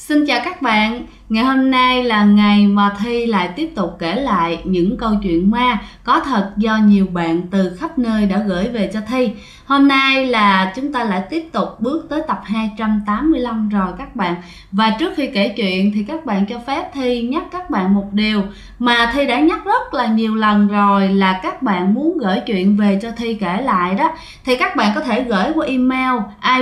Xin chào các bạn, ngày hôm nay là ngày mà Thi lại tiếp tục kể lại những câu chuyện ma có thật do nhiều bạn từ khắp nơi đã gửi về cho Thi. Hôm nay là chúng ta lại tiếp tục bước tới tập 285 rồi các bạn. Và trước khi kể chuyện thì các bạn cho phép Thi nhắc các bạn một điều mà Thi đã nhắc rất là nhiều lần rồi, là các bạn muốn gửi chuyện về cho Thi kể lại đó thì các bạn có thể gửi qua email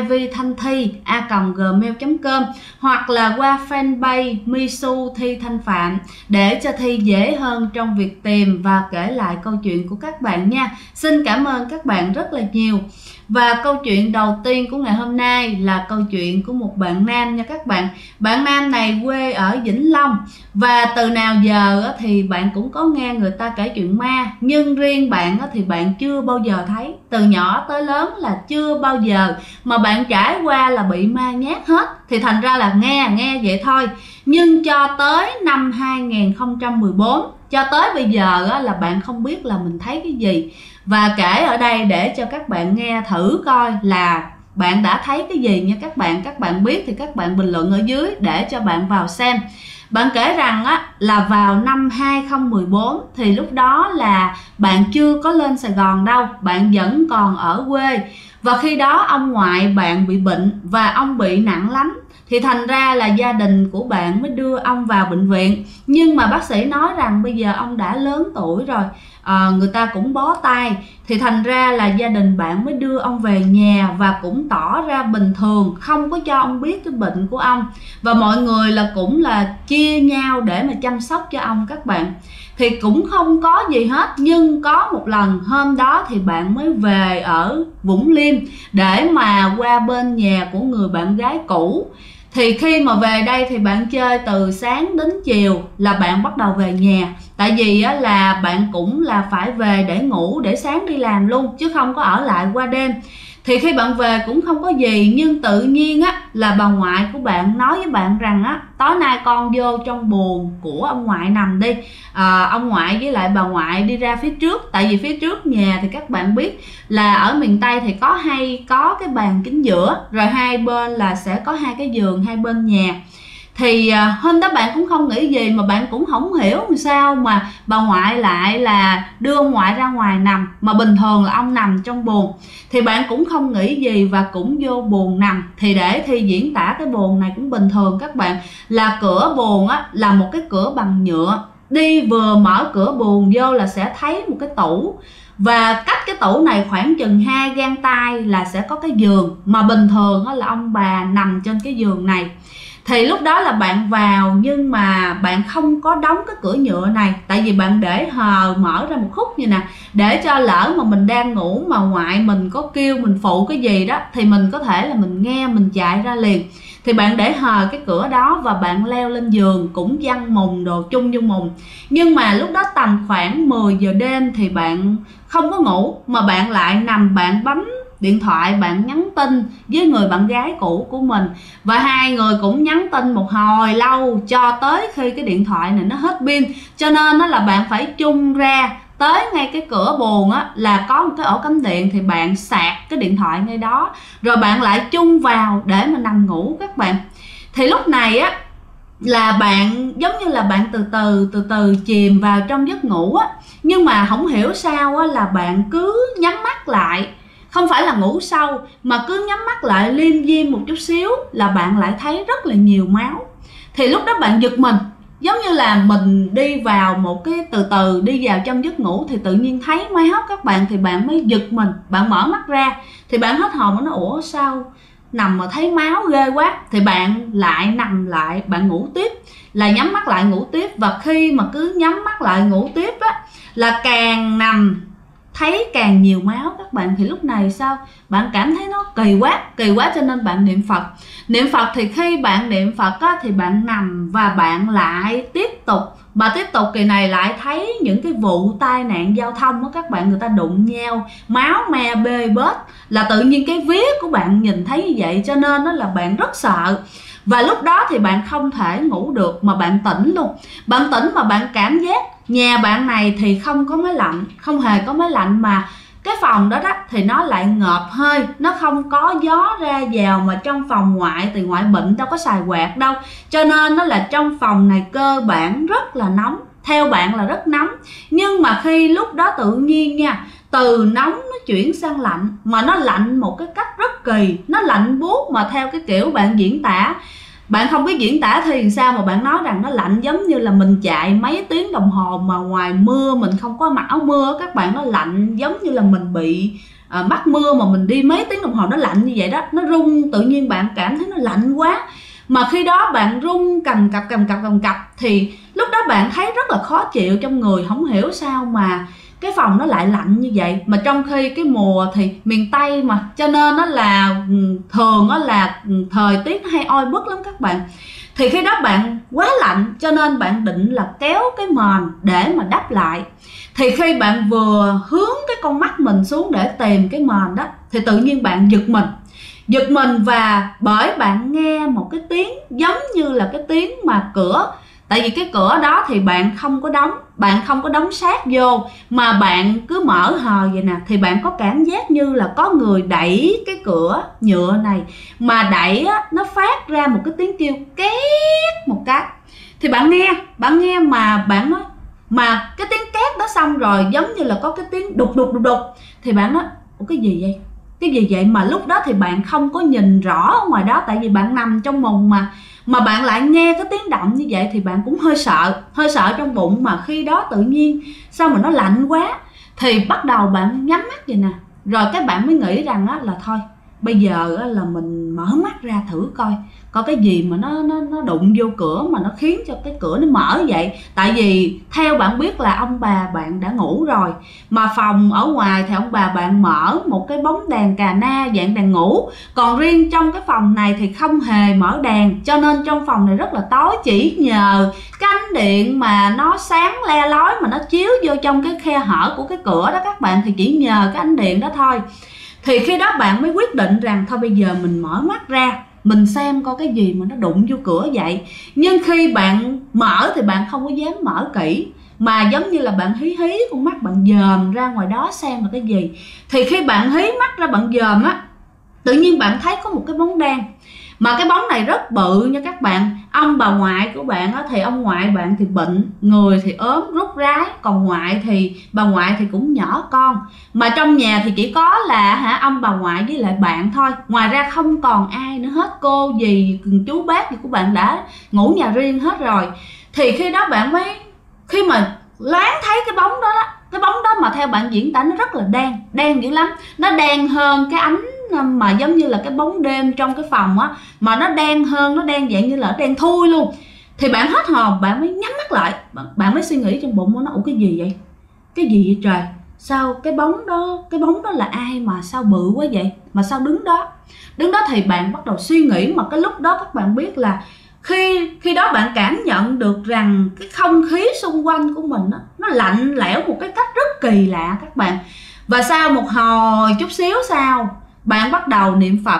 ivthanhthi@gmail.com hoặc là qua fanpage Misu Thi Thanh Phạm để cho Thi dễ hơn trong việc tìm và kể lại câu chuyện của các bạn nha. Xin cảm ơn các bạn rất là nhiều. Và câu chuyện đầu tiên của ngày hôm nay là câu chuyện của một bạn nam nha các bạn. Bạn nam này quê ở Vĩnh Long và từ nào giờ thì bạn cũng có nghe người ta kể chuyện ma, nhưng riêng bạn thì bạn chưa bao giờ thấy. Từ nhỏ tới lớn là chưa bao giờ mà bạn trải qua là bị ma nhát hết, thì thành ra là nghe vậy thôi. Nhưng cho tới năm 2014 cho tới bây giờ là bạn không biết là mình thấy cái gì. Và kể ở đây để cho các bạn nghe thử coi là bạn đã thấy cái gì nha các bạn. Các bạn biết thì các bạn bình luận ở dưới để cho bạn vào xem. Bạn kể rằng là vào năm 2014 thì lúc đó là bạn chưa có lên Sài Gòn đâu, bạn vẫn còn ở quê. Và khi đó ông ngoại bạn bị bệnh và ông bị nặng lắm, thì thành ra là gia đình của bạn mới đưa ông vào bệnh viện. Nhưng mà bác sĩ nói rằng bây giờ ông đã lớn tuổi rồi, người ta cũng bó tay, thì thành ra là gia đình bạn mới đưa ông về nhà và cũng tỏ ra bình thường, không có cho ông biết cái bệnh của ông. Và mọi người là cũng là chia nhau để mà chăm sóc cho ông các bạn. Thì cũng không có gì hết. Nhưng có một lần hôm đó thì bạn mới về ở Vũng Liêm để mà qua bên nhà của người bạn gái cũ. Thì khi mà về đây thì bạn chơi từ sáng đến chiều là bạn bắt đầu về nhà. Tại vì là bạn cũng là phải về để ngủ, để sáng đi làm luôn, chứ không có ở lại qua đêm. Thì khi bạn về cũng không có gì, nhưng tự nhiên là bà ngoại của bạn nói với bạn rằng tối nay con vô trong buồng của ông ngoại nằm đi. Ông ngoại với lại bà ngoại đi ra phía trước, tại vì phía trước nhà thì các bạn biết là ở miền Tây thì hay có cái bàn chính giữa, rồi hai bên là sẽ có hai cái giường hai bên nhà. Thì hôm đó bạn cũng không nghĩ gì, mà bạn cũng không hiểu làm sao mà bà ngoại lại là đưa ông ngoại ra ngoài nằm, mà bình thường là ông nằm trong buồng. Thì bạn cũng không nghĩ gì và cũng vô buồng nằm. Thì để Thi diễn tả cái buồng này cũng bình thường các bạn, là cửa buồng là một cái cửa bằng nhựa. Đi vừa mở cửa buồng vô là sẽ thấy một cái tủ, và cách cái tủ này khoảng chừng 2 gang tay là sẽ có cái giường, mà bình thường là ông bà nằm trên cái giường này. Thì lúc đó là bạn vào, nhưng mà bạn không có đóng cái cửa nhựa này, tại vì bạn để hờ mở ra một khúc như nè, để cho lỡ mà mình đang ngủ mà ngoại mình có kêu mình phụ cái gì đó thì mình có thể là mình nghe, mình chạy ra liền. Thì bạn để hờ cái cửa đó và bạn leo lên giường, cũng văng mùng đồ chung vô mùng. Nhưng mà lúc đó tầm khoảng 10 giờ đêm thì bạn không có ngủ, mà bạn lại nằm bạn bấm điện thoại, bạn nhắn tin với người bạn gái cũ của mình. Và hai người cũng nhắn tin một hồi lâu cho tới khi cái điện thoại này nó hết pin. Cho nên là bạn phải chung ra tới ngay cái cửa buồng là có một cái ổ cắm điện, thì bạn sạc cái điện thoại ngay đó, rồi bạn lại chung vào để mà nằm ngủ các bạn. Thì lúc này là bạn giống như là bạn từ từ chìm vào trong giấc ngủ nhưng mà không hiểu sao là bạn cứ nhắm mắt lại. Không phải là ngủ sâu, mà cứ nhắm mắt lại liêm diêm một chút xíu là bạn lại thấy rất là nhiều máu. Thì lúc đó bạn giật mình, giống như là mình đi vào một cái từ từ đi vào trong giấc ngủ thì tự nhiên thấy máu các bạn. Thì bạn mới giật mình, bạn mở mắt ra thì bạn hết hồn, nó ủa sao nằm mà thấy máu ghê quá. Thì bạn lại nằm lại, bạn ngủ tiếp, là nhắm mắt lại ngủ tiếp. Và khi mà cứ nhắm mắt lại ngủ tiếp là càng nằm thấy càng nhiều máu các bạn. Thì lúc này sao bạn cảm thấy nó kỳ quá, cho nên bạn niệm Phật. Thì khi bạn niệm Phật thì bạn nằm và bạn lại tiếp tục kỳ này lại thấy những cái vụ tai nạn giao thông các bạn, người ta đụng nhau, máu me bê bết, là tự nhiên cái vía của bạn nhìn thấy như vậy, cho nên là bạn rất sợ. Và lúc đó thì bạn không thể ngủ được, mà bạn tỉnh luôn. Bạn tỉnh mà bạn cảm giác nhà bạn này thì không có máy lạnh, không hề có máy lạnh, mà cái phòng đó thì nó lại ngợp hơi, nó không có gió ra vào, mà trong phòng ngoại thì ngoại bệnh đâu có xài quạt đâu, cho nên nó là trong phòng này cơ bản rất là nóng. Theo bạn là rất nóng, nhưng mà khi lúc đó tự nhiên nha, từ nóng nó chuyển sang lạnh, mà nó lạnh một cái cách rất kỳ, nó lạnh buốt mà theo cái kiểu bạn diễn tả. Bạn không biết diễn tả thì sao mà bạn nói rằng nó lạnh giống như là mình chạy mấy tiếng đồng hồ mà ngoài mưa, mình không có mặc áo mưa các bạn. Nó lạnh giống như là mình bị mắc mưa mà mình đi mấy tiếng đồng hồ, nó lạnh như vậy đó. Nó rung, tự nhiên bạn cảm thấy nó lạnh quá, mà khi đó bạn rung cầm cập thì lúc đó bạn thấy rất là khó chịu trong người, không hiểu sao mà cái phòng nó lại lạnh như vậy. Mà trong khi cái mùa thì miền Tây mà, cho nên nó là thường nó là thời tiết hay oi bức lắm các bạn. Thì khi đó bạn quá lạnh, cho nên bạn định là kéo cái mền để mà đắp lại. Thì khi bạn vừa hướng cái con mắt mình xuống để tìm cái mền đó, thì tự nhiên bạn giật mình, và bởi bạn nghe một cái tiếng giống như là cái tiếng mà cửa. Tại vì cái cửa đó thì bạn không có đóng sát vô, mà bạn cứ mở hờ vậy nè, thì bạn có cảm giác như là có người đẩy cái cửa nhựa này, mà đẩy á, nó phát ra một cái tiếng kêu két một cái. Thì bạn nghe mà bạn nói, mà cái tiếng két đó xong rồi giống như là có cái tiếng đục, thì bạn nói cái gì vậy? Cái gì vậy? Mà lúc đó thì bạn không có nhìn rõ ở ngoài đó, tại vì bạn nằm trong mùng mà bạn lại nghe cái tiếng động như vậy, thì bạn cũng hơi sợ trong bụng. Mà khi đó tự nhiên sao mà nó lạnh quá, thì bắt đầu bạn nhắm mắt vậy nè, rồi các bạn mới nghĩ rằng á, là thôi bây giờ á, là mình mở mắt ra thử coi cái gì mà nó đụng vô cửa mà nó khiến cho cái cửa nó mở vậy. Tại vì theo bạn biết là ông bà bạn đã ngủ rồi, mà phòng ở ngoài thì ông bà bạn mở một cái bóng đèn cà na dạng đèn ngủ, còn riêng trong cái phòng này thì không hề mở đèn, cho nên trong phòng này rất là tối. Chỉ nhờ cái ánh điện mà nó sáng le lói mà nó chiếu vô trong cái khe hở của cái cửa đó các bạn, thì chỉ nhờ cái ánh điện đó thôi. Thì khi đó bạn mới quyết định rằng thôi bây giờ mình mở mắt ra, mình xem coi cái gì mà nó đụng vô cửa vậy. Nhưng khi bạn mở thì bạn không có dám mở kỹ, mà giống như là bạn hí con mắt, bạn dòm ra ngoài đó xem là cái gì. Thì khi bạn hí mắt ra bạn dòm á, tự nhiên bạn thấy có một cái bóng đen. Mà cái bóng này rất bự nha các bạn. Ông bà ngoại của bạn á, thì ông ngoại bạn thì bệnh, người thì ốm rút rái, còn bà ngoại thì cũng nhỏ con. Mà trong nhà thì chỉ có là ông bà ngoại với lại bạn thôi, ngoài ra không còn ai nữa hết. Cô dì chú bác gì của bạn đã ngủ nhà riêng hết rồi. Thì khi đó bạn mới, khi mà loáng thấy cái bóng đó, cái bóng đó mà theo bạn diễn tả nó rất là đen dữ lắm. Nó đen hơn cái ánh mà giống như là cái bóng đêm trong cái phòng á, mà nó đen hơn, nó đen dạng như là đen thui luôn. Thì bạn hết hồn, bạn mới nhắm mắt lại, bạn mới suy nghĩ trong bụng nó, cái gì vậy? Cái gì vậy trời? Sao cái bóng đó là ai mà sao bự quá vậy? Mà sao đứng đó thì bạn bắt đầu suy nghĩ. Mà cái lúc đó các bạn biết là khi đó bạn cảm nhận được rằng cái không khí xung quanh của mình đó, nó lạnh lẽo một cái cách rất kỳ lạ các bạn. Và sau một hồi chút xíu sau, bạn bắt đầu niệm Phật.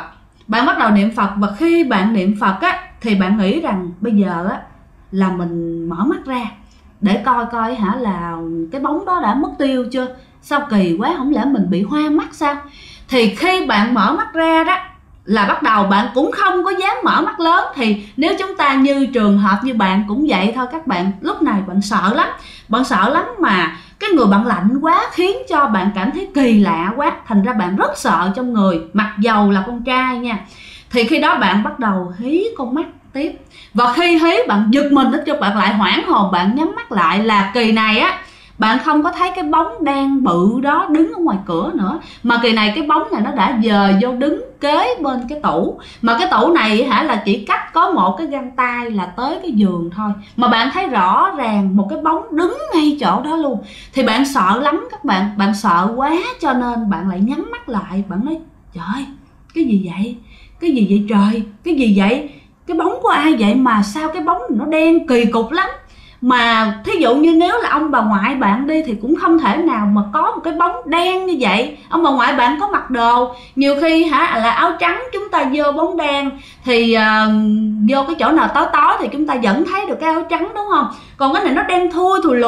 Và khi bạn niệm Phật á, thì bạn nghĩ rằng bây giờ á, là mình mở mắt ra để coi là cái bóng đó đã mất tiêu chưa? Sao kỳ quá, không lẽ mình bị hoa mắt sao? Thì khi bạn mở mắt ra đó, là bắt đầu bạn cũng không có dám mở mắt lớn. Thì nếu chúng ta như trường hợp như bạn cũng vậy thôi các bạn. Lúc này bạn sợ lắm mà cái người bạn lạnh quá, khiến cho bạn cảm thấy kỳ lạ quá, thành ra bạn rất sợ trong người, mặc dầu là con trai nha. Thì khi đó bạn bắt đầu hí con mắt tiếp, và khi hí bạn giật mình cho bạn lại hoảng hồn, bạn nhắm mắt lại. Là kỳ này á, bạn không có thấy cái bóng đen bự đó đứng ở ngoài cửa nữa, mà kỳ này cái bóng này nó đã dời vô đứng kế bên cái tủ. Mà cái tủ này là chỉ cách có một cái găng tay là tới cái giường thôi, mà bạn thấy rõ ràng một cái bóng đứng ngay chỗ đó luôn. Thì bạn sợ lắm các bạn sợ quá, cho nên bạn lại nhắm mắt lại. Bạn nói trời, cái gì vậy trời, cái gì vậy, cái bóng của ai vậy mà sao cái bóng nó đen kỳ cục lắm. Mà thí dụ như nếu là ông bà ngoại bạn đi thì cũng không thể nào mà có một cái bóng đen như vậy. Ông bà ngoại bạn có mặc đồ, nhiều khi là áo trắng, chúng ta vô bóng đen thì vô cái chỗ nào tối thì chúng ta vẫn thấy được cái áo trắng, đúng không? Còn cái này nó đen thui thùi lùi,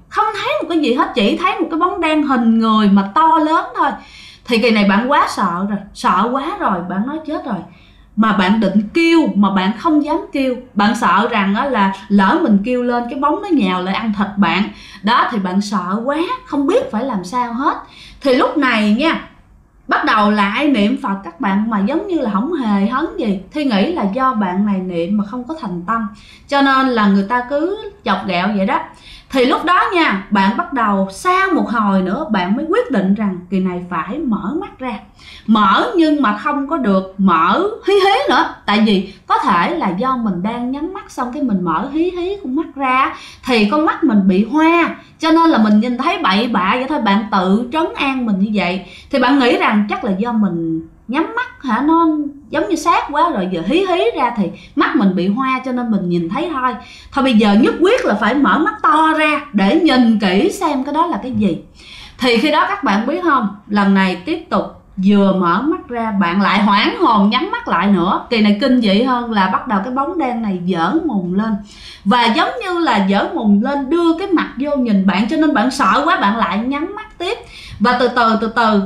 không thấy một cái gì hết, chỉ thấy một cái bóng đen hình người mà to lớn thôi. Thì kỳ này bạn quá sợ rồi, sợ quá rồi, bạn nói chết rồi. Mà bạn định kêu mà bạn không dám kêu, bạn sợ rằng đó là lỡ mình kêu lên cái bóng nó nhào lại ăn thịt bạn đó, thì bạn sợ quá không biết phải làm sao hết. Thì lúc này nha, bắt đầu lại niệm Phật các bạn, mà giống như là không hề hấn gì. Thi nghĩ là do bạn này niệm mà không có thành tâm, cho nên là người ta cứ chọc ghẹo vậy đó. Thì lúc đó nha, bạn bắt đầu sau một hồi nữa bạn mới quyết định rằng kỳ này phải mở mắt ra. Mở nhưng mà không có được mở hí hí nữa. Tại vì có thể là do mình đang nhắm mắt xong cái mình mở hí hí con mắt ra, thì con mắt mình bị hoa, cho nên là mình nhìn thấy bậy bạ vậy thôi. Bạn tự trấn an mình như vậy. Thì bạn nghĩ rằng chắc là do mình nhắm mắt hả, nó giống như sát quá rồi, giờ hí hí ra thì mắt mình bị hoa cho nên mình nhìn thấy thôi. Thôi bây giờ nhất quyết là phải mở mắt to ra để nhìn kỹ xem cái đó là cái gì. Thì khi đó các bạn biết không, lần này tiếp tục vừa mở mắt ra bạn lại hoảng hồn nhắm mắt lại nữa. Kỳ này kinh dị hơn là bắt đầu cái bóng đen này giở mùng lên, và giống như là giở mùng lên đưa cái mặt vô nhìn bạn, cho nên bạn sợ quá bạn lại nhắm mắt tiếp. Và từ từ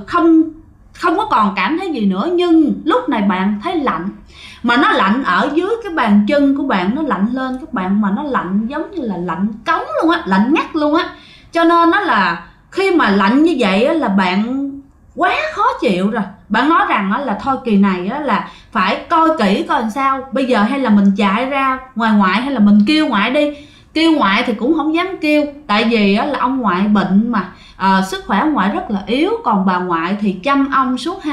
không có còn cảm thấy gì nữa, nhưng lúc này bạn thấy lạnh, mà nó lạnh ở dưới cái bàn chân của bạn, nó lạnh lên các bạn, mà nó lạnh giống như là lạnh cống luôn á, lạnh ngắt luôn á. Cho nên nó là khi mà lạnh như vậy á, là bạn quá khó chịu rồi. Bạn nói rằng á, là thôi kỳ này á, là phải coi kỹ coi làm sao. Bây giờ hay là mình chạy ra ngoài ngoại, hay là mình kêu ngoại đi. Kêu ngoại thì cũng không dám kêu, tại vì á, là ông ngoại bệnh mà, sức khỏe ngoại rất là yếu. Còn bà ngoại thì chăm ông suốt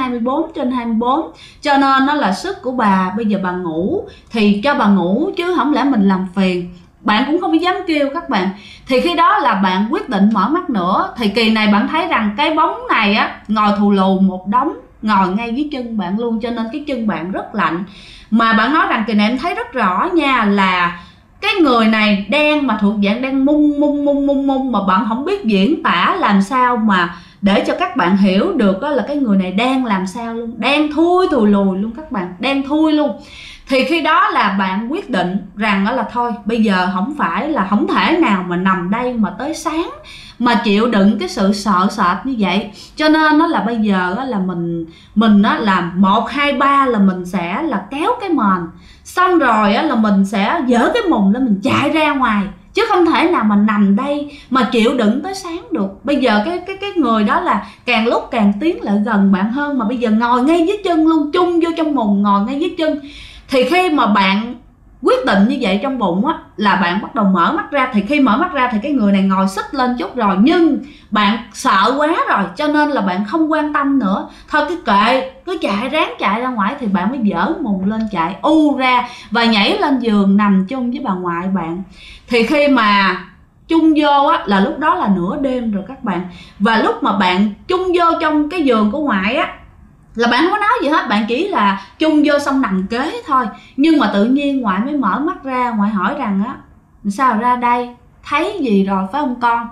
24/24, cho nên nó là sức của bà. Bây giờ bà ngủ thì cho bà ngủ chứ không lẽ mình làm phiền. Bạn cũng không dám kêu các bạn. Thì khi đó là bạn quyết định mở mắt nữa. Thì kỳ này bạn thấy rằng cái bóng này á, ngồi thù lù một đống, ngồi ngay dưới chân bạn luôn, cho nên cái chân bạn rất lạnh. Mà bạn nói rằng kỳ này em thấy rất rõ nha, là cái người này đen mà thuộc dạng đen mung, mà bạn không biết diễn tả làm sao mà để cho các bạn hiểu được đó là cái người này đen làm sao luôn, đen thui thùi lùi luôn các bạn, đen thui luôn. Thì khi đó là bạn quyết định rằng đó là thôi bây giờ không phải là không thể nào mà nằm đây mà tới sáng mà chịu đựng cái sự sợ sệt như vậy. Cho nên nó là bây giờ là mình á, là 1, 2, 3 là mình sẽ là kéo cái mền, xong rồi á, là mình sẽ dỡ cái mùng lên mình chạy ra ngoài, chứ không thể nào mà nằm đây mà chịu đựng tới sáng được. Bây giờ cái người đó là càng lúc càng tiến lại gần bạn hơn, mà bây giờ ngồi ngay dưới chân luôn, chung vô trong mùng ngồi ngay dưới chân. Thì khi mà bạn quyết định như vậy trong bụng á, là bạn bắt đầu mở mắt ra. Thì khi mở mắt ra thì cái người này ngồi xích lên chút rồi, nhưng bạn sợ quá rồi cho nên là bạn không quan tâm nữa. Thôi cứ kệ, cứ ráng chạy ra ngoài. Thì bạn mới dở mùng lên chạy ra và nhảy lên giường nằm chung với bà ngoại bạn. Thì khi mà chung vô á, là lúc đó là nửa đêm rồi các bạn. Và lúc mà bạn chung vô trong cái giường của ngoại á, là bạn không có nói gì hết, bạn chỉ là chung vô xong nằm kế thôi. Nhưng mà tự nhiên ngoại mới mở mắt ra, ngoại hỏi rằng á, sao ra đây, thấy gì rồi phải không con?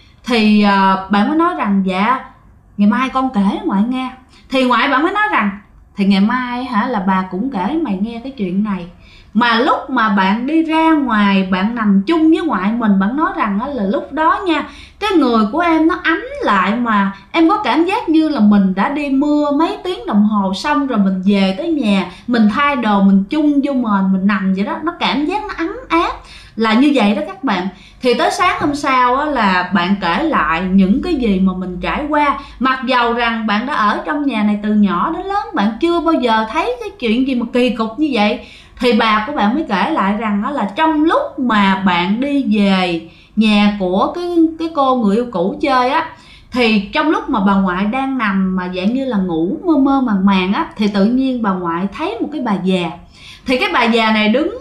Thì bạn mới nói rằng dạ ngày mai con kể ngoại nghe. Thì ngoại bạn mới nói rằng thì ngày mai hả, là bà cũng kể mày nghe cái chuyện này. Mà lúc mà bạn đi ra ngoài, bạn nằm chung với ngoại mình, bạn nói rằng là lúc đó nha, cái người của em nó ấm lại, mà em có cảm giác như là mình đã đi mưa mấy tiếng đồng hồ, xong rồi mình về tới nhà, mình thay đồ, mình chung vô mền, mình nằm vậy đó, nó cảm giác nó ấm áp là như vậy đó các bạn. Thì tới sáng hôm sau á, là bạn kể lại những cái gì mà mình trải qua. Mặc dầu rằng bạn đã ở trong nhà này từ nhỏ đến lớn, bạn chưa bao giờ thấy cái chuyện gì mà kỳ cục như vậy. Thì bà của bạn mới kể lại rằng đó là trong lúc mà bạn đi về nhà của cái cô người yêu cũ chơi á, thì trong lúc mà bà ngoại đang nằm mà dạng như là ngủ mơ mơ màng màng á, thì tự nhiên bà ngoại thấy một cái bà già. Thì cái bà già này đứng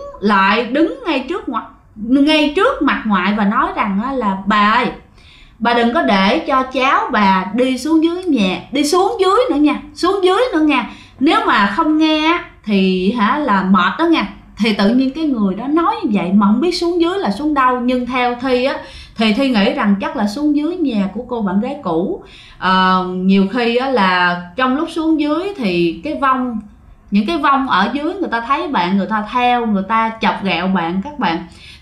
ngay trước mặt ngoại và nói rằng là bà ơi, bà đừng có để cho cháu bà đi xuống dưới nhà, đi xuống dưới nữa nha, nếu mà không nghe thì là mệt đó nha. Thì tự nhiên cái người đó nói như vậy mà không biết xuống dưới là xuống đâu. Nhưng theo Thi á, thì Thi nghĩ rằng chắc là xuống dưới nhà của cô bạn gái cũ. Nhiều khi á, là trong lúc xuống dưới thì những cái vong ở dưới người ta thấy bạn, người ta theo, người ta chọc ghẹo bạn các bạn.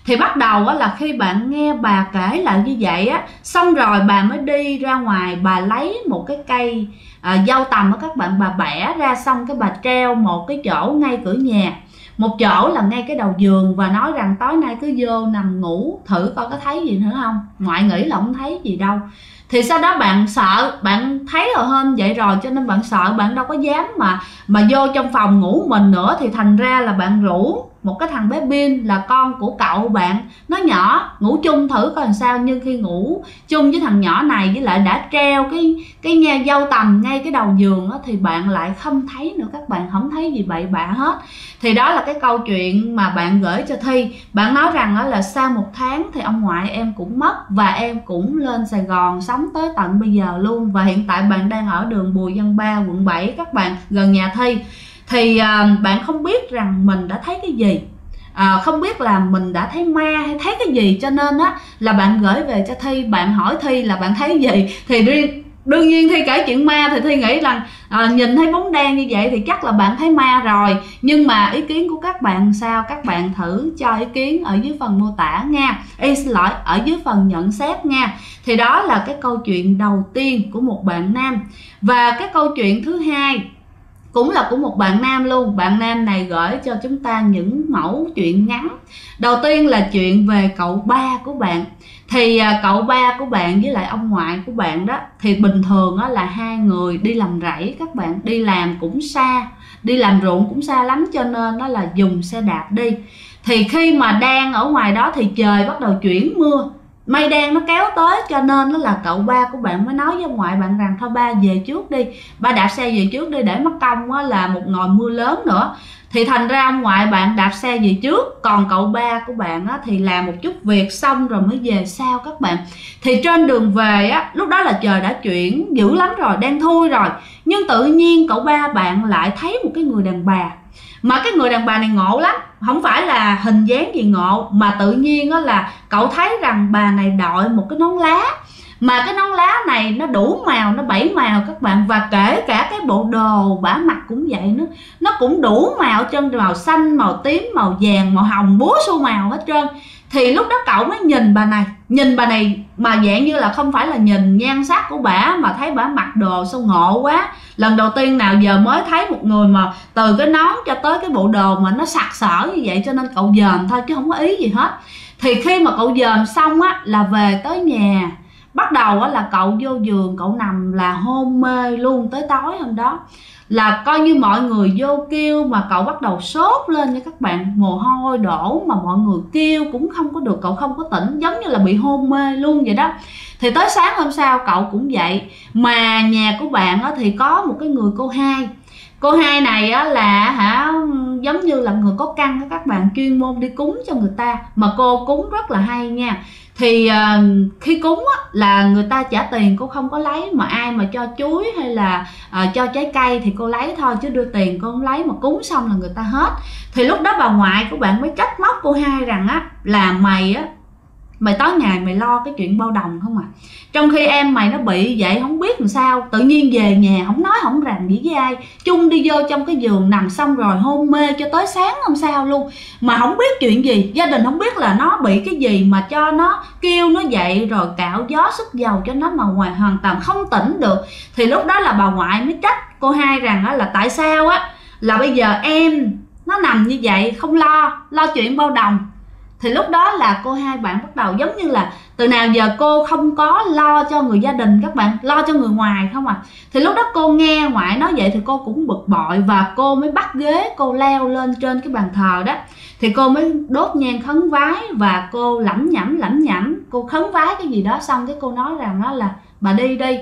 Thì bắt đầu á, là khi bạn nghe bà kể lại như vậy á, xong rồi bà mới đi ra ngoài, bà lấy một cái cây dâu tằm á các bạn, bà bẻ ra, xong cái bà treo một cái chỗ ngay cửa nhà, một chỗ là ngay cái đầu giường, và nói rằng tối nay cứ vô nằm ngủ thử coi có thấy gì nữa không. Ngoại nghĩ là không thấy gì đâu. Thì sau đó bạn sợ, bạn thấy rồi hôm vậy rồi cho nên bạn sợ, bạn đâu có dám mà vô trong phòng ngủ mình nữa. Thì thành ra là bạn rủ một cái thằng bé Bin là con của cậu bạn, nó nhỏ, ngủ chung thử coi làm sao. Nhưng khi ngủ chung với thằng nhỏ này, với lại đã treo cái nghe dâu tằm ngay cái đầu giường đó, thì bạn lại không thấy nữa các bạn, không thấy gì bậy bạ hết. Thì đó là cái câu chuyện mà bạn gửi cho Thi. Bạn nói rằng đó là sau 1 tháng thì ông ngoại em cũng mất, và em cũng lên Sài Gòn sống tới tận bây giờ luôn. Và hiện tại bạn đang ở đường Bùi Văn Ba, quận 7 các bạn, gần nhà Thi. Thì bạn không biết rằng mình đã thấy cái gì, không biết là mình đã thấy ma hay thấy cái gì, cho nên á là bạn gửi về cho Thi. Bạn hỏi Thi là bạn thấy gì, thì đương nhiên Thi kể chuyện ma thì Thi nghĩ rằng nhìn thấy bóng đen như vậy thì chắc là bạn thấy ma rồi. Nhưng mà ý kiến của các bạn sao, các bạn thử cho ý kiến ở dưới phần mô tả nha. Xin lỗi, ở dưới phần nhận xét nha. Thì đó là cái câu chuyện đầu tiên của một bạn nam. Và cái câu chuyện thứ hai cũng là của một bạn nam luôn. Bạn nam này gửi cho chúng ta những mẫu chuyện ngắn. Đầu tiên là chuyện về cậu ba của bạn. Thì cậu ba của bạn với lại ông ngoại của bạn đó, thì bình thường đó là hai người đi làm rẫy các bạn, đi làm cũng xa, đi làm ruộng cũng xa lắm, cho nên đó là dùng xe đạp đi. Thì khi mà đang ở ngoài đó thì trời bắt đầu chuyển mưa, mây đen nó kéo tới, cho nên đó là cậu ba của bạn mới nói với ông ngoại bạn rằng thôi ba về trước đi, ba đạp xe về trước đi, để mất công là một ngồi mưa lớn nữa. Thì thành ra ông ngoại bạn đạp xe về trước, còn cậu ba của bạn thì làm một chút việc xong rồi mới về sau các bạn. Thì trên đường về lúc đó là trời đã chuyển dữ lắm rồi, đen thui rồi. Nhưng tự nhiên cậu ba bạn lại thấy một cái người đàn bà. Mà cái người đàn bà này ngộ lắm, không phải là hình dáng gì ngộ, mà tự nhiên là cậu thấy rằng bà này đội một cái nón lá. Mà cái nón lá này nó đủ màu, nó 7 màu các bạn. Và kể cả cái bộ đồ bả mặc cũng vậy, nó cũng đủ màu trơn, màu xanh, màu tím, màu vàng, màu hồng, búa xu màu hết trơn. Thì lúc đó cậu mới nhìn bà này mà dạng như là không phải là nhìn nhan sắc của bả, mà thấy bả mặc đồ sao ngộ quá. Lần đầu tiên nào giờ mới thấy một người mà từ cái nón cho tới cái bộ đồ mà nó sặc sỡ như vậy, cho nên cậu dòm thôi chứ không có ý gì hết. Thì khi mà cậu dòm xong là về tới nhà, bắt đầu là cậu vô giường, cậu nằm là hôn mê luôn tới tối hôm đó. Là coi như mọi người vô kêu mà cậu bắt đầu sốt lên nha các bạn, mồ hôi đổ mà mọi người kêu cũng không có được, cậu không có tỉnh, giống như là bị hôn mê luôn vậy đó. Thì tới sáng hôm sau cậu cũng vậy. Mà nhà của bạn thì có một cái người cô hai. Cô hai này là giống như là người có căn các bạn, chuyên môn đi cúng cho người ta, mà cô cúng rất là hay nha. Thì khi cúng là người ta trả tiền, cô không có lấy, mà ai mà cho chuối hay là cho trái cây thì cô lấy thôi, chứ đưa tiền cô không lấy, mà cúng xong là người ta hết. Thì lúc đó bà ngoại của bạn mới trách móc cô hai rằng là mày tối ngày mày lo cái chuyện bao đồng không à, trong khi em mày nó bị vậy không biết làm sao, tự nhiên về nhà không nói không rằng gì với ai, chung đi vô trong cái giường nằm xong rồi hôn mê cho tới sáng hôm sau luôn, mà không biết chuyện gì, gia đình không biết là nó bị cái gì mà cho nó kêu nó dậy rồi cạo gió xức dầu cho nó, mà ngoài hoàn toàn không tỉnh được. Thì lúc đó là bà ngoại mới trách cô hai rằng là tại sao là bây giờ em nó nằm như vậy không lo chuyện bao đồng. Thì lúc đó là cô hai bạn bắt đầu giống như là từ nào giờ cô không có lo cho người gia đình các bạn, lo cho người ngoài không à. Thì lúc đó cô nghe ngoại nói vậy thì cô cũng bực bội, và cô mới bắt ghế, cô leo lên trên cái bàn thờ đó. Thì cô mới đốt nhang khấn vái, và cô lẩm nhẩm, cô khấn vái cái gì đó xong cái cô nói rằng là bà đi đi,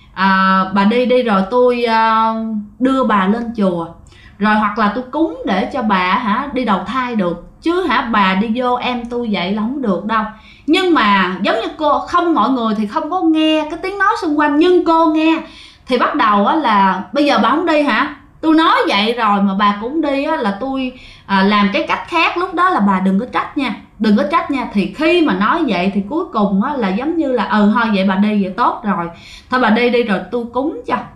bà đi đi rồi tôi đưa bà lên chùa, rồi hoặc là tôi cúng để cho bà đi đầu thai được, chứ bà đi vô em tôi vậy là không được đâu. Nhưng mà giống như cô không, mọi người thì không có nghe cái tiếng nói xung quanh, nhưng cô nghe. Thì bắt đầu là bây giờ bà không đi hả, tôi nói vậy rồi mà bà cũng đi là tôi làm cái cách khác. Lúc đó là bà đừng có trách nha. Thì khi mà nói vậy thì cuối cùng là giống như là thôi vậy bà đi vậy tốt rồi, thôi bà đi đi rồi tôi cúng cho.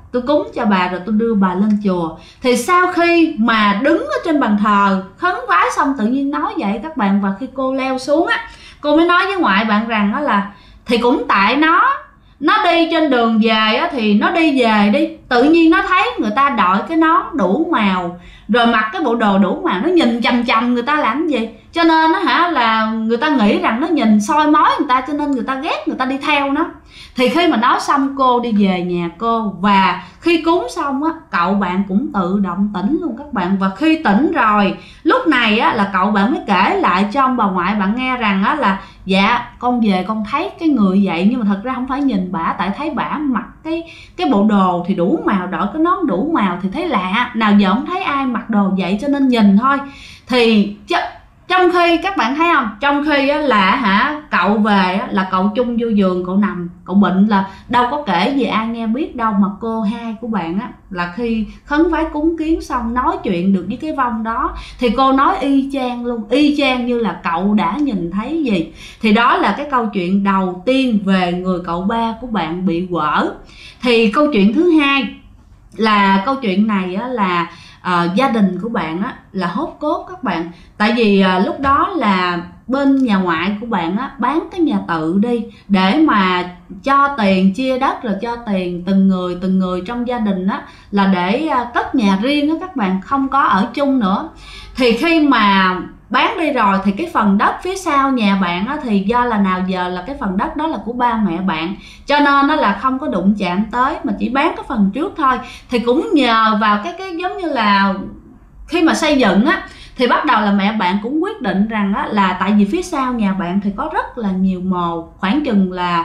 tôi cúng cho bà rồi tôi đưa bà lên chùa. Thì sau khi mà đứng ở trên bàn thờ khấn vái xong tự nhiên nói vậy các bạn. Và khi cô leo xuống á, cô mới nói với ngoại bạn rằng đó là thì cũng tại nó đi trên đường về á, thì nó đi về đi, tự nhiên nó thấy người ta đội cái nón đủ màu rồi mặc cái bộ đồ đủ màu, nó nhìn chằm chằm người ta làm cái gì, cho nên nó là người ta nghĩ rằng nó nhìn soi mói người ta, cho nên người ta ghét, người ta đi theo nó. Thì khi mà nói xong cô đi về nhà cô, và khi cúng xong á, cậu bạn cũng tự động tỉnh luôn các bạn. Và khi tỉnh rồi, lúc này á là cậu bạn mới kể lại cho ông bà ngoại bạn nghe rằng á là dạ con về con thấy cái người vậy, nhưng mà thật ra không phải nhìn bả, tại thấy bả mặc cái bộ đồ thì đủ màu, đội cái nón đủ màu thì thấy lạ, nào giờ không thấy ai mặc đồ vậy cho nên nhìn thôi. Thì trong khi các bạn thấy không, trong khi á, là cậu về á, là cậu chung vô giường cậu nằm, cậu bệnh là đâu có kể gì ai nghe biết đâu, mà cô hai của bạn á là khi khấn vái cúng kiến xong nói chuyện được với cái vong đó, thì cô nói y chang luôn, y chang như là cậu đã nhìn thấy gì. Thì đó là cái câu chuyện đầu tiên về người cậu ba của bạn bị quở. Thì câu chuyện thứ hai là câu chuyện này á, là gia đình của bạn á, là hốt cốt các bạn. Tại vì lúc đó là bên nhà ngoại của bạn á, bán cái nhà tự đi để mà cho tiền chia đất, rồi cho tiền từng người trong gia đình á, là để cất nhà riêng á các bạn, không có ở chung nữa. Thì khi mà bán đi rồi thì cái phần đất phía sau nhà bạn á, thì do là nào giờ là cái phần đất đó là của ba mẹ bạn, cho nên nó là không có đụng chạm tới, mà chỉ bán cái phần trước thôi. Thì cũng nhờ vào cái giống như là khi mà xây dựng á, thì bắt đầu là mẹ bạn cũng quyết định rằng á, là tại vì phía sau nhà bạn thì có rất là nhiều mồ, khoảng chừng là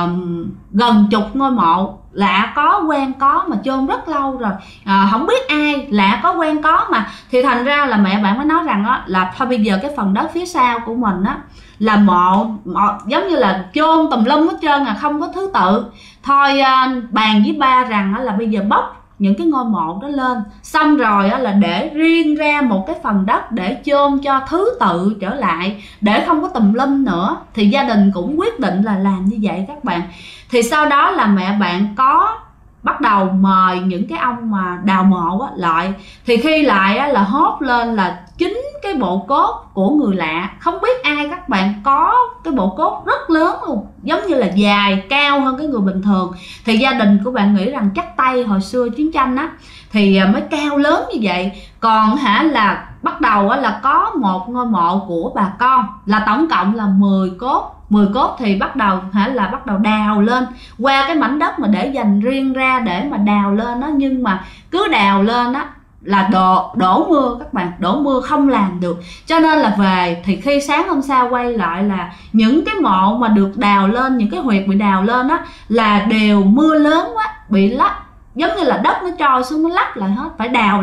gần chục ngôi mộ, lạ có quen có mà chôn rất lâu rồi, không biết ai, lạ có quen có mà. Thì thành ra là mẹ bạn mới nói rằng á, là thôi bây giờ cái phần đất phía sau của mình á là mộ giống như là chôn tùm lum hết trơn, không có thứ tự. Thôi bàn với ba rằng á, là bây giờ bóc những cái ngôi mộ đó lên, xong rồi á, là để riêng ra một cái phần đất để chôn cho thứ tự trở lại, để không có tùm lum nữa. Thì gia đình cũng quyết định là làm như vậy các bạn. Thì sau đó là mẹ bạn có bắt đầu mời những cái ông mà đào mộ á, lại. Thì khi lại á, là hốt lên là chính cái bộ cốt của người lạ, không biết ai các bạn, có cái bộ cốt rất lớn luôn, giống như là dài cao hơn cái người bình thường. Thì gia đình của bạn nghĩ rằng chắc tay hồi xưa chiến tranh á thì mới cao lớn như vậy. Còn là bắt đầu á, là có một ngôi mộ của bà con, là tổng cộng là 10 cốt. 10 cốt thì bắt đầu là bắt đầu đào lên qua cái mảnh đất mà để dành riêng ra để mà đào lên đó. Nhưng mà cứ đào lên á là đổ mưa các bạn, đổ mưa không làm được. Cho nên là về thì khi sáng hôm sau quay lại là những cái mộ mà được đào lên, những cái huyệt bị đào lên á, là đều mưa lớn quá bị lấp, giống như là đất nó trôi xuống nó lấp lại hết, phải đào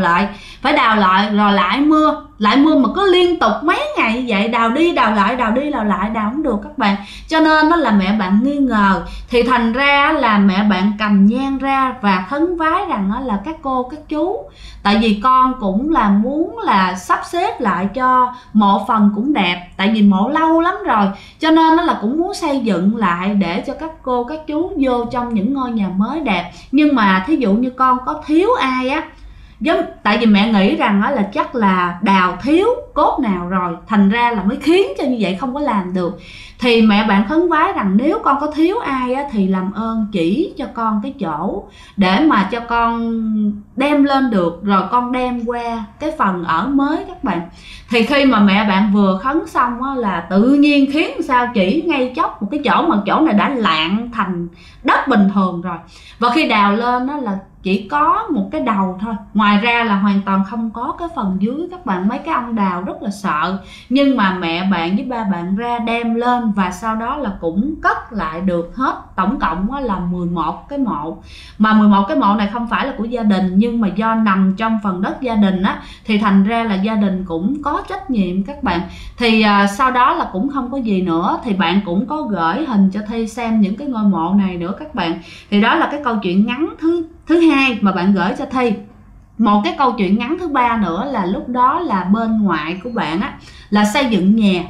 lại rồi lại mưa mà cứ liên tục mấy ngày như vậy, đào đi đào lại, đào không được các bạn. Cho nên đó là mẹ bạn nghi ngờ. Thì thành ra là mẹ bạn cầm nhang ra và khấn vái rằng đó là các cô các chú, tại vì con cũng là muốn là sắp xếp lại cho mộ phần cũng đẹp, tại vì mộ lâu lắm rồi, cho nên nó là cũng muốn xây dựng lại để cho các cô các chú vô trong những ngôi nhà mới đẹp. Nhưng mà thí dụ như con có thiếu ai á, tại vì mẹ nghĩ rằng đó là chắc là đào thiếu cốt nào rồi, thành ra là mới khiến cho như vậy, không có làm được. Thì mẹ bạn khấn vái rằng nếu con có thiếu ai á, thì làm ơn chỉ cho con cái chỗ để mà cho con đem lên được, rồi con đem qua cái phần ở mới các bạn. Thì khi mà mẹ bạn vừa khấn xong á, là tự nhiên khiến sao chỉ ngay chốc một cái chỗ mà chỗ này đã lạng thành đất bình thường rồi. Và khi đào lên đó là chỉ có một cái đầu thôi, ngoài ra là hoàn toàn không có cái phần dưới các bạn. Mấy cái ông đào rất là sợ, nhưng mà mẹ bạn với ba bạn ra đem lên, và sau đó là cũng cất lại được hết. Tổng cộng là 11 cái mộ, mà 11 cái mộ này không phải là của gia đình, nhưng mà do nằm trong phần đất gia đình á, thì thành ra là gia đình cũng có trách nhiệm các bạn. Thì sau đó là cũng không có gì nữa. Thì bạn cũng có gửi hình cho Thi xem những cái ngôi mộ này nữa các bạn. Thì đó là cái câu chuyện ngắn thứ hai mà bạn gửi cho Thi. Một cái câu chuyện ngắn thứ ba nữa là lúc đó là bên ngoại của bạn á là xây dựng nhà,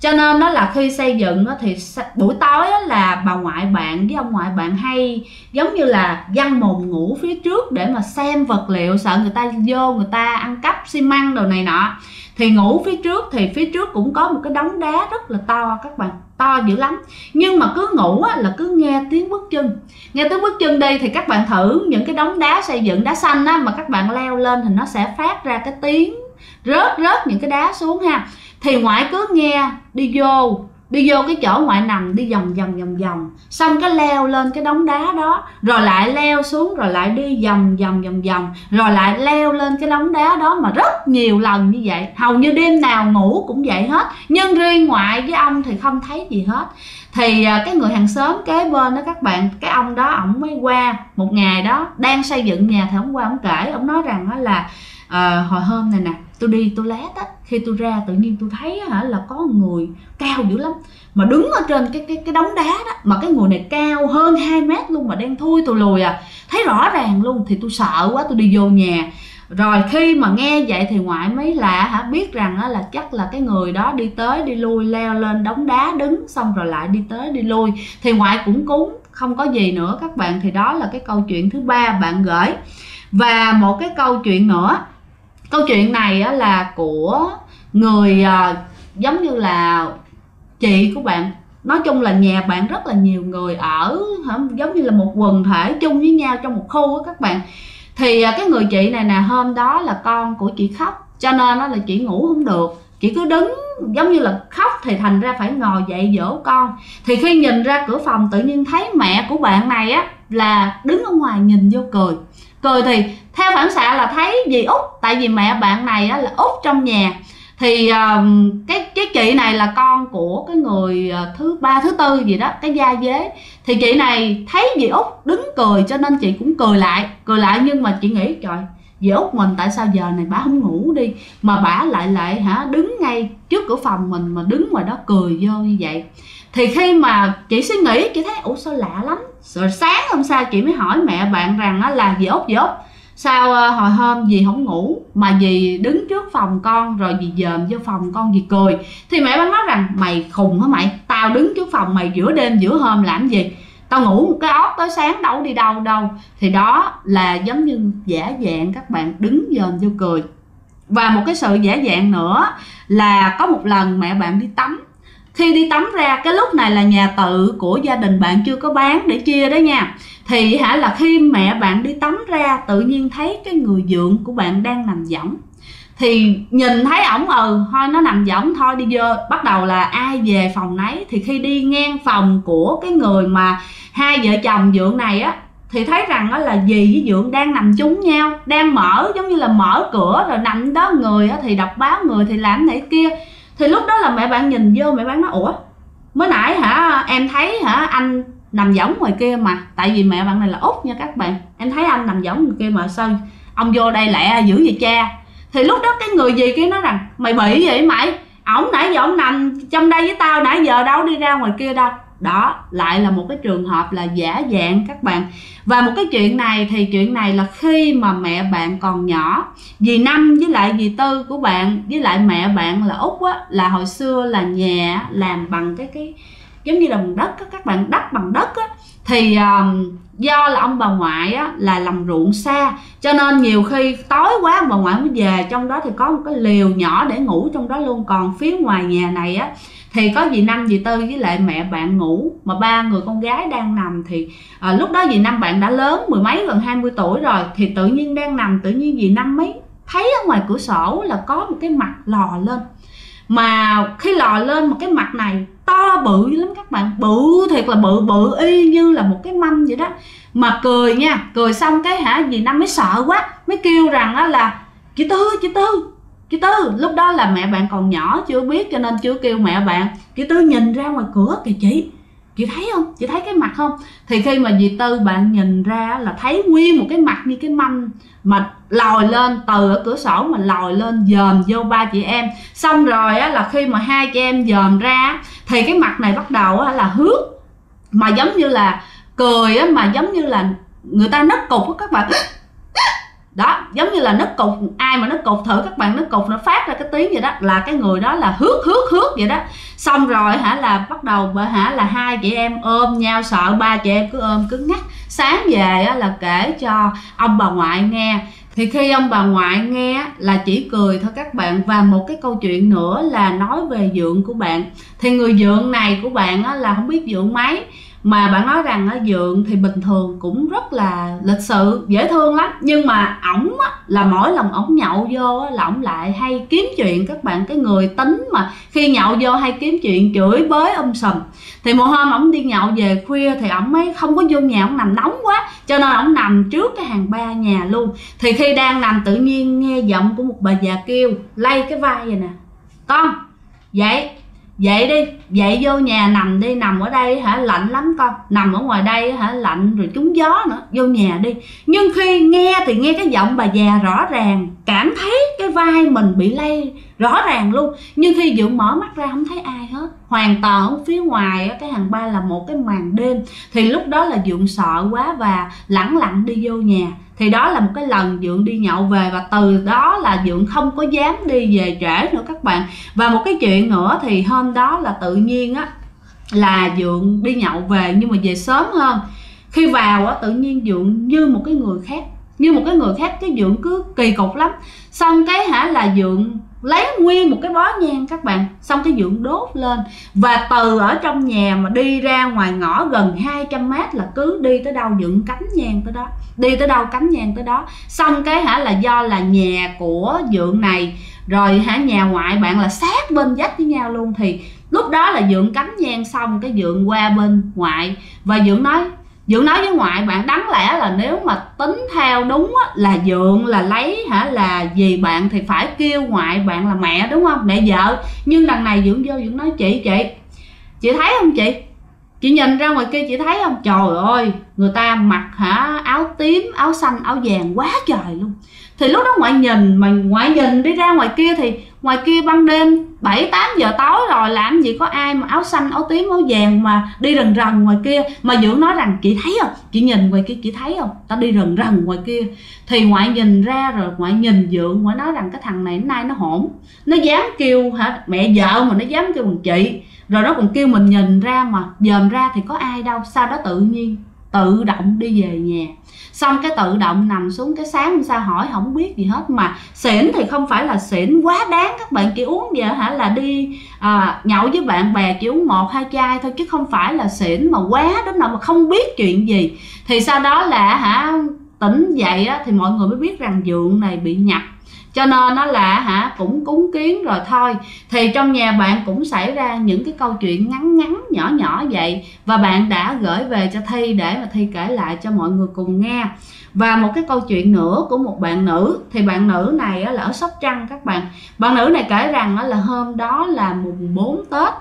Cho nên đó là khi xây dựng thì buổi tối là bà ngoại bạn với ông ngoại bạn hay giống như là giăng mồm ngủ phía trước để mà xem vật liệu, sợ người ta vô người ta ăn cắp xi măng đồ này nọ. Thì ngủ phía trước, thì phía trước cũng có một cái đống đá rất là to các bạn, to dữ lắm. Nhưng mà cứ ngủ là cứ nghe tiếng bước chân. Nghe tiếng bước chân đi thì các bạn thử những cái đống đá xây dựng đá xanh mà các bạn leo lên thì nó sẽ phát ra cái tiếng rớt những cái đá xuống ha. Thì ngoại cứ nghe đi vô cái chỗ ngoại nằm, đi vòng vòng, xong cái leo lên cái đống đá đó, rồi lại leo xuống, rồi lại đi vòng vòng, rồi lại leo lên cái đống đá đó, mà rất nhiều lần như vậy. Hầu như đêm nào ngủ cũng vậy hết, nhưng riêng ngoại với ông thì không thấy gì hết. Thì cái người hàng xóm kế bên đó các bạn, cái ông đó ổng mới qua một ngày đó đang xây dựng nhà, thì ổng qua ổng kể, ổng nói rằng đó là hồi hôm này nè, tôi đi toilet á, khi tôi ra tự nhiên tôi thấy là có người cao dữ lắm mà đứng ở trên cái đống đá đó, mà cái người này cao hơn 2 mét luôn, mà đen thui tùi lùi thấy rõ ràng luôn. Thì tôi sợ quá, tôi đi vô nhà. Rồi khi mà nghe vậy thì ngoại mới là biết rằng là chắc là cái người đó đi tới đi lui, leo lên đống đá đứng xong rồi lại đi tới đi lui. Thì ngoại cũng cúng, không có gì nữa các bạn. Thì đó là cái câu chuyện thứ 3 bạn gửi. Và một cái câu chuyện nữa, câu chuyện này là của người giống như là chị của bạn. Nói chung là nhà bạn rất là nhiều người ở, giống như là một quần thể chung với nhau trong một khu á các bạn. Thì cái người chị này nè, hôm đó là con của chị khóc, cho nên là chị ngủ không được. Chị cứ đứng giống như là khóc, thì thành ra phải ngồi dậy dỗ con. Thì khi nhìn ra cửa phòng tự nhiên thấy mẹ của bạn này là đứng ở ngoài nhìn vô cười. Thì theo phản xạ là thấy dì Út, tại vì mẹ bạn này là Út trong nhà. Thì cái chị này là con của cái người thứ 3 thứ 4 gì đó, cái gia dế. Thì chị này thấy dì Út đứng cười, cho nên chị cũng cười lại. Nhưng mà chị nghĩ trời, dì Út mình tại sao giờ này bả không ngủ đi, mà bả lại đứng ngay trước cửa phòng mình, mà đứng ngoài đó cười vô như vậy. Thì khi mà chị suy nghĩ, chị thấy ủa sao lạ lắm. Rồi sáng hôm sau chị mới hỏi mẹ bạn rằng là dì Út sao hồi hôm dì không ngủ mà dì đứng trước phòng con, rồi dì dòm vô phòng con dì cười. Thì mẹ bạn nói rằng mày khùng hả mày, tao đứng trước phòng mày giữa đêm giữa hôm làm gì, tao ngủ một cái ót tới sáng đâu đi đâu. Thì đó là giống như giả dạng các bạn, đứng dòm vô cười. Và một cái sự giả dạng nữa là có một lần mẹ bạn đi tắm. Khi đi tắm ra, cái lúc này là nhà tự của gia đình bạn chưa có bán để chia đó nha. Thì là khi mẹ bạn đi tắm ra, tự nhiên thấy cái người dượng của bạn đang nằm võng. Thì nhìn thấy ổng thôi nó nằm võng thôi, đi vô bắt đầu là ai về phòng nấy. Thì khi đi ngang phòng của cái người mà hai vợ chồng dượng này thì thấy rằng là dì với dượng đang nằm chung nhau, đang mở giống như là mở cửa rồi nằm đó. Người thì đọc báo, người thì làm này kia. Thì lúc đó là mẹ bạn nhìn vô, mẹ bạn nói ủa mới nãy em thấy anh nằm võng ngoài kia mà. Tại vì mẹ bạn này là Út nha các bạn. Em thấy anh nằm võng ngoài kia mà sao ông vô đây lẹ dữ vậy cha. Thì lúc đó cái người gì kia nói rằng mày bị vậy mày, ổng nãy giờ ổng nằm trong đây với tao, nãy giờ đâu đi ra ngoài kia đâu. Đó lại là một cái trường hợp là giả dạng các bạn. Và một cái chuyện này thì chuyện này là khi mà mẹ bạn còn nhỏ, dì Năm với lại dì Tư của bạn với lại mẹ bạn là Út là hồi xưa là nhà làm bằng cái giống như là bằng đất các bạn, đất bằng đất thì do là ông bà ngoại là làm ruộng xa, cho nên nhiều khi tối quá ông bà ngoại mới về, trong đó thì có một cái lều nhỏ để ngủ trong đó luôn. Còn phía ngoài nhà này thì có dì Năm, dì Tư với lại mẹ bạn ngủ, mà 3 người con gái đang nằm. Thì lúc đó dì Năm bạn đã lớn, mười mấy gần 20 tuổi rồi. Thì tự nhiên đang nằm, tự nhiên dì Năm mới thấy ở ngoài cửa sổ là có một cái mặt lò lên. Mà khi lò lên một cái mặt này to bự lắm các bạn, bự thiệt là bự y như là một cái mâm vậy đó. Mà cười nha, cười xong cái dì Năm mới sợ quá, mới kêu rằng là chị Tư. Lúc đó là mẹ bạn còn nhỏ chưa biết, cho nên chưa kêu mẹ bạn. Chị Tư nhìn ra ngoài cửa kìa chị thấy không, chị thấy cái mặt không. Thì khi mà dì Tư bạn nhìn ra là thấy nguyên một cái mặt như cái mâm, mà lòi lên từ ở cửa sổ mà lòi lên dòm vô 3 chị em. Xong rồi là khi mà 2 chị em dòm ra thì cái mặt này bắt đầu là hướt, mà giống như là cười mà giống như là người ta nấc cục các bạn. Đó, giống như là nứt cục, ai mà nứt cục thử các bạn, nứt cục nó phát ra cái tiếng vậy đó, là cái người đó là hước vậy đó. Xong rồi là bắt đầu là hai chị em ôm nhau, sợ ba chị em cứ ôm cứ ngắt. Sáng về là kể cho ông bà ngoại nghe, thì khi ông bà ngoại nghe là chỉ cười thôi các bạn. Và một cái câu chuyện nữa là nói về dượng của bạn. Thì người dượng này của bạn là không biết dượng mấy, mà bạn nói rằng dượng thì bình thường cũng rất là lịch sự, dễ thương lắm. Nhưng mà ổng là mỗi lần ổng nhậu vô là ổng lại hay kiếm chuyện các bạn. Cái người tính mà khi nhậu vô hay kiếm chuyện, chửi bới sùm. Thì một hôm ổng đi nhậu về khuya thì ổng mới không có vô nhà, ổng nằm nóng quá cho nên ổng nằm trước cái hàng ba nhà luôn. Thì khi đang nằm tự nhiên nghe giọng của một bà già kêu, lay cái vai vậy nè: con dậy, dậy đi, dậy vô nhà nằm đi, nằm ở đây lạnh lắm con, nằm ở ngoài đây lạnh rồi trúng gió nữa, vô nhà đi. Nhưng khi nghe thì nghe cái giọng bà già rõ ràng, cảm thấy cái vai mình bị lay rõ ràng luôn. Nhưng khi dượng mở mắt ra không thấy ai hết, hoàn toàn ở phía ngoài cái hàng ba là một cái màn đêm. Thì lúc đó là dượng sợ quá và lẳng lặng đi vô nhà. Thì đó là một cái lần dượng đi nhậu về, và từ đó là dượng không có dám đi về trễ nữa các bạn. Và một cái chuyện nữa thì hôm đó là tự nhiên là dượng đi nhậu về nhưng mà về sớm hơn. Khi vào tự nhiên dượng như một cái người khác, cái dượng cứ kỳ cục lắm. Xong cái là dượng lấy nguyên một cái bó nhang các bạn, xong cái dượng đốt lên. Và từ ở trong nhà mà đi ra ngoài ngõ gần 200 mét là cứ đi tới đâu dượng cắm nhang tới đó, đi tới đâu cắm nhang tới đó. Xong cái là do là nhà của dượng này rồi nhà ngoại bạn là sát bên vách với nhau luôn. Thì lúc đó là dượng cắm nhang xong cái dượng qua bên ngoại và dượng nói với ngoại bạn, đáng lẽ là nếu mà tính theo đúng là dượng là lấy là dì bạn thì phải kêu ngoại bạn là mẹ, đúng không, mẹ vợ. Nhưng đằng này dượng vô dượng nói chị thấy không chị nhìn ra ngoài kia chị thấy không, trời ơi người ta mặc áo tím, áo xanh, áo vàng quá trời luôn. Thì lúc đó ngoại nhìn đi ra ngoài kia thì ngoài kia ban đêm 7-8 giờ tối rồi, làm gì có ai mà áo xanh, áo tím, áo vàng mà đi rần rần ngoài kia. Mà dượng nói rằng chị thấy không, chị nhìn ngoài kia chị thấy không, ta đi rần rần ngoài kia. Thì ngoại nhìn ra rồi ngoại nhìn dượng, ngoại nói rằng cái thằng này nay nó hỗn, nó dám kêu mẹ vợ mà nó dám kêu bằng chị, rồi nó còn kêu mình nhìn ra mà dòm ra thì có ai đâu. Sau đó tự nhiên tự động đi về nhà, xong cái tự động nằm xuống. Cái sáng hôm sau hỏi không biết gì hết, mà xỉn thì không phải là xỉn quá đáng các bạn, chỉ uống vậy là đi nhậu với bạn bè chỉ uống 1-2 chai thôi, chứ không phải là xỉn mà quá đến nỗi mà không biết chuyện gì. Thì sau đó là tỉnh dậy thì mọi người mới biết rằng dượng này bị nhập, cho nên nó là cũng cúng kiến rồi thôi. Thì trong nhà bạn cũng xảy ra những cái câu chuyện ngắn nhỏ vậy, và bạn đã gửi về cho Thi để mà Thi kể lại cho mọi người cùng nghe. Và một cái câu chuyện nữa của một bạn nữ, thì bạn nữ này là ở Sóc Trăng các bạn. Bạn nữ này kể rằng là hôm đó là mùng 4 Tết,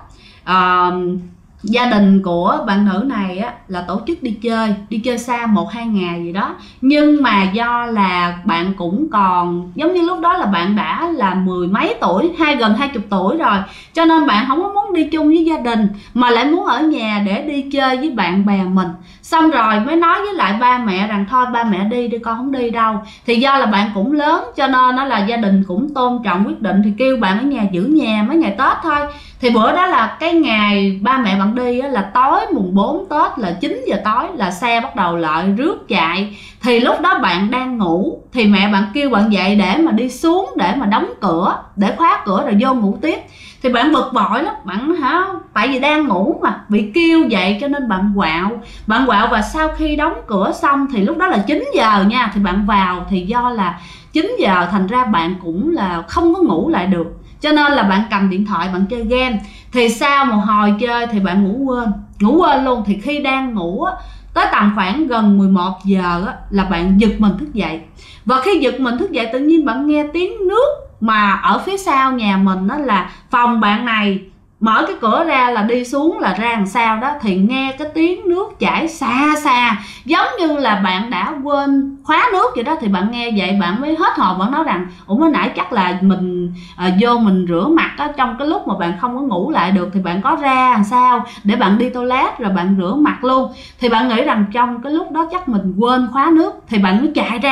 gia đình của bạn nữ này là tổ chức đi chơi xa 1-2 ngày gì đó. Nhưng mà do là bạn cũng còn giống như lúc đó là bạn đã là 10 mấy tuổi, gần 20 tuổi rồi, cho nên bạn không có muốn đi chung với gia đình mà lại muốn ở nhà để đi chơi với bạn bè mình. Xong rồi mới nói với lại ba mẹ rằng thôi ba mẹ đi con không đi đâu. Thì do là bạn cũng lớn cho nên là gia đình cũng tôn trọng quyết định, thì kêu bạn ở nhà giữ nhà mấy ngày Tết thôi. Thì bữa đó là cái ngày ba mẹ bạn đi là tối mùng 4 Tết là 9 giờ tối là xe bắt đầu lại rước chạy. Thì lúc đó bạn đang ngủ thì mẹ bạn kêu bạn dậy để mà đi xuống để mà đóng cửa, để khóa cửa rồi vô ngủ tiếp. Thì bạn bực bội lắm, bạn tại vì đang ngủ mà bị kêu dậy cho nên bạn quạo. Và sau khi đóng cửa xong thì lúc đó là 9 giờ nha, thì bạn vào, thì do là 9 giờ thành ra bạn cũng là không có ngủ lại được, cho nên là bạn cầm điện thoại bạn chơi game. Thì sau một hồi chơi thì bạn ngủ quên luôn. Thì khi đang ngủ tới tầm khoảng gần 11 giờ là bạn giật mình thức dậy. Và khi giật mình thức dậy tự nhiên bạn nghe tiếng nước, mà ở phía sau nhà mình là phòng bạn này mở cái cửa ra là đi xuống là ra đằng sau đó, thì nghe cái tiếng nước chảy xa giống như là bạn đã quên khóa nước vậy đó. Thì bạn nghe vậy bạn mới hết hồn, bạn nói rằng mới nãy chắc là mình vô mình rửa mặt trong cái lúc mà bạn không có ngủ lại được, thì bạn có ra làm sao để bạn đi toilet rồi bạn rửa mặt luôn. Thì bạn nghĩ rằng trong cái lúc đó chắc mình quên khóa nước, thì bạn mới chạy ra.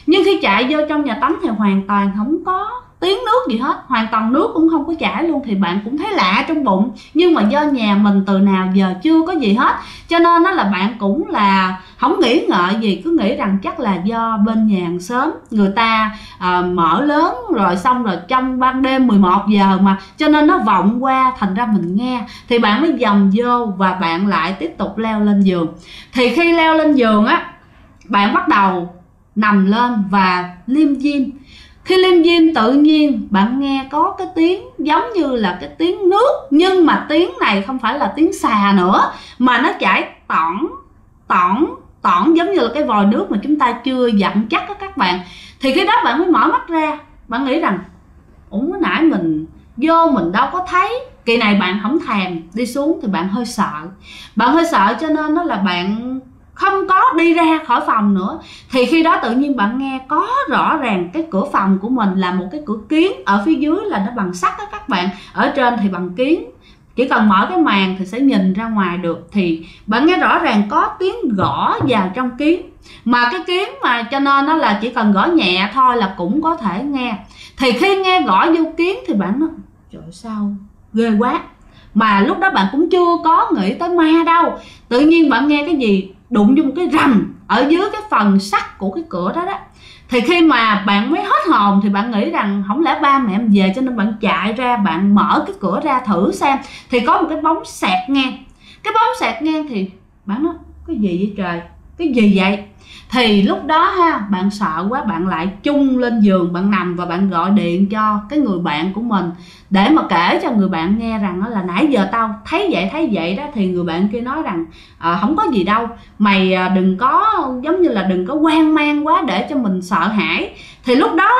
Nhưng khi chạy vô trong nhà tắm thì hoàn toàn không có tiếng nước gì hết, hoàn toàn nước cũng không có chảy luôn, thì bạn cũng thấy lạ trong bụng. Nhưng mà do nhà mình từ nào giờ chưa có gì hết, cho nên đó là bạn cũng là không nghĩ ngợi gì, cứ nghĩ rằng chắc là do bên nhà hàng xóm người ta mở lớn rồi, xong rồi trong ban đêm 11 giờ mà, cho nên nó vọng qua, thành ra mình nghe. Thì bạn mới dòm vô và bạn lại tiếp tục leo lên giường. Thì khi leo lên giường á, bạn bắt đầu nằm lên và liêm diêm. Khi liêm diêm tự nhiên bạn nghe có cái tiếng giống như là cái tiếng nước, nhưng mà tiếng này không phải là tiếng xà nữa, mà nó chảy tỏn tỏn tỏn, giống như là cái vòi nước mà chúng ta chưa dặn chắc đó các bạn. Thì khi đó bạn mới mở mắt ra, bạn nghĩ rằng ủa nãy mình vô mình đâu có thấy. Kỳ này bạn không thèm đi xuống thì bạn hơi sợ. Bạn hơi sợ cho nên đó là bạn không có đi ra khỏi phòng nữa. Thì khi đó tự nhiên bạn nghe có rõ ràng cái cửa phòng của mình là một cái cửa kiến, ở phía dưới là nó bằng sắt đó các bạn, ở trên thì bằng kiến. Chỉ cần mở cái màn thì sẽ nhìn ra ngoài được. Thì bạn nghe rõ ràng có tiếng gõ vào trong kiến. Mà cái kiến mà cho nên nó là chỉ cần gõ nhẹ thôi là cũng có thể nghe. Thì khi nghe gõ vô kiến thì bạn nói trời sao ghê quá. Mà lúc đó bạn cũng chưa có nghĩ tới ma đâu. Tự nhiên bạn nghe cái gì đụng vô một cái rầm ở dưới cái phần sắt của cái cửa đó đó. Thì khi mà bạn mới hết hồn thì bạn nghĩ rằng không lẽ ba mẹ em về, cho nên bạn chạy ra, bạn mở cái cửa ra thử xem. Thì có một cái bóng xẹt ngang. Cái bóng xẹt ngang thì bạn nói cái gì vậy trời, cái gì vậy? Thì lúc đó ha, bạn sợ quá, bạn lại chung lên giường, bạn nằm và bạn gọi điện cho cái người bạn của mình để mà kể cho người bạn nghe rằng là nãy giờ tao thấy vậy đó. Thì người bạn kia nói rằng không có gì đâu, mày đừng có giống như là đừng có hoang mang quá để cho mình sợ hãi. Thì lúc đó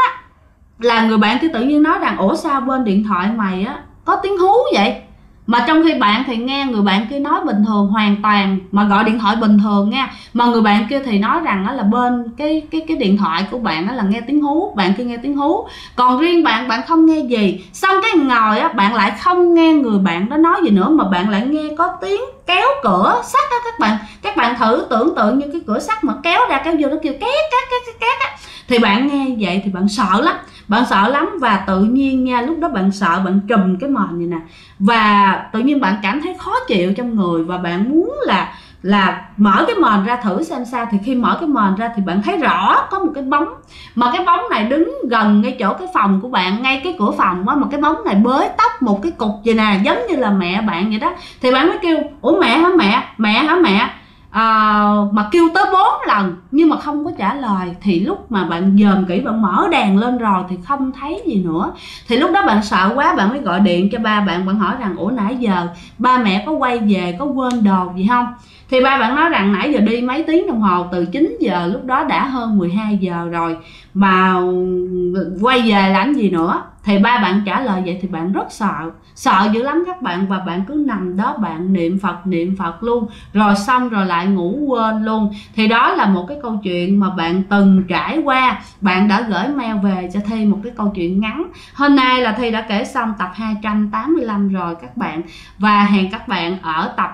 là người bạn kia tự nhiên nói rằng ủa sao bên điện thoại mày á có tiếng hú vậy? Mà trong khi bạn thì nghe người bạn kia nói bình thường hoàn toàn, mà gọi điện thoại bình thường nha. Mà người bạn kia thì nói rằng đó là bên cái điện thoại của bạn đó là nghe tiếng hú, bạn kia nghe tiếng hú. Còn riêng bạn không nghe gì. Xong cái ngồi á, bạn lại không nghe người bạn đó nói gì nữa, mà bạn lại nghe có tiếng kéo cửa sắt á các bạn. Các bạn thử tưởng tượng như cái cửa sắt mà kéo ra kéo vô, nó kêu két két á. Thì bạn nghe vậy thì bạn sợ lắm. Bạn sợ lắm và tự nhiên nha, lúc đó bạn sợ, bạn trùm cái mền vậy nè. Và tự nhiên bạn cảm thấy khó chịu trong người và bạn muốn là mở cái mền ra thử xem sao. Thì khi mở cái mền ra thì bạn thấy rõ có một cái bóng, mà cái bóng này đứng gần ngay chỗ cái phòng của bạn, ngay cái cửa phòng á, mà cái bóng này bới tóc một cái cục vậy nè, giống như là mẹ bạn vậy đó. Thì bạn mới kêu ủa mẹ hả mẹ? Mà kêu tới 4 lần nhưng mà không có trả lời. Thì lúc mà bạn dòm kỹ, bạn mở đèn lên rồi thì không thấy gì nữa. Thì lúc đó bạn sợ quá, bạn mới gọi điện cho ba bạn. Bạn hỏi rằng ủa nãy giờ ba mẹ có quay về, có quên đồ gì không? Thì ba bạn nói rằng nãy giờ đi mấy tiếng đồng hồ, từ 9 giờ lúc đó đã hơn 12 giờ rồi mà quay về làm gì nữa. Thì ba bạn trả lời vậy thì bạn rất sợ dữ lắm các bạn. Và bạn cứ nằm đó bạn niệm Phật luôn, rồi xong rồi lại ngủ quên luôn. Thì đó là một cái câu chuyện mà bạn từng trải qua. Bạn đã gửi mail về cho Thi một cái câu chuyện ngắn. Hôm nay là Thi đã kể xong tập 285 rồi các bạn. Và hẹn các bạn ở tập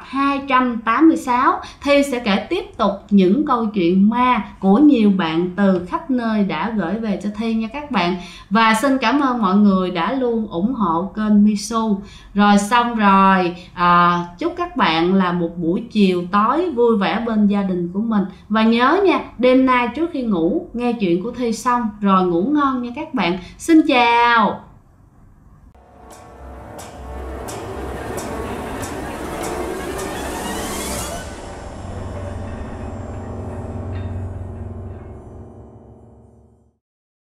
286 Thi sẽ kể tiếp tục những câu chuyện ma của nhiều bạn từ khắp nơi đã gửi về cho Thi nha các bạn. Và xin cảm ơn mọi người đã luôn ủng hộ kênh Misu. Rồi xong rồi chúc các bạn là một buổi chiều tối vui vẻ bên gia đình của mình. Và nhớ nha, đêm nay trước khi ngủ nghe chuyện của Thi xong rồi ngủ ngon nha các bạn. Xin chào.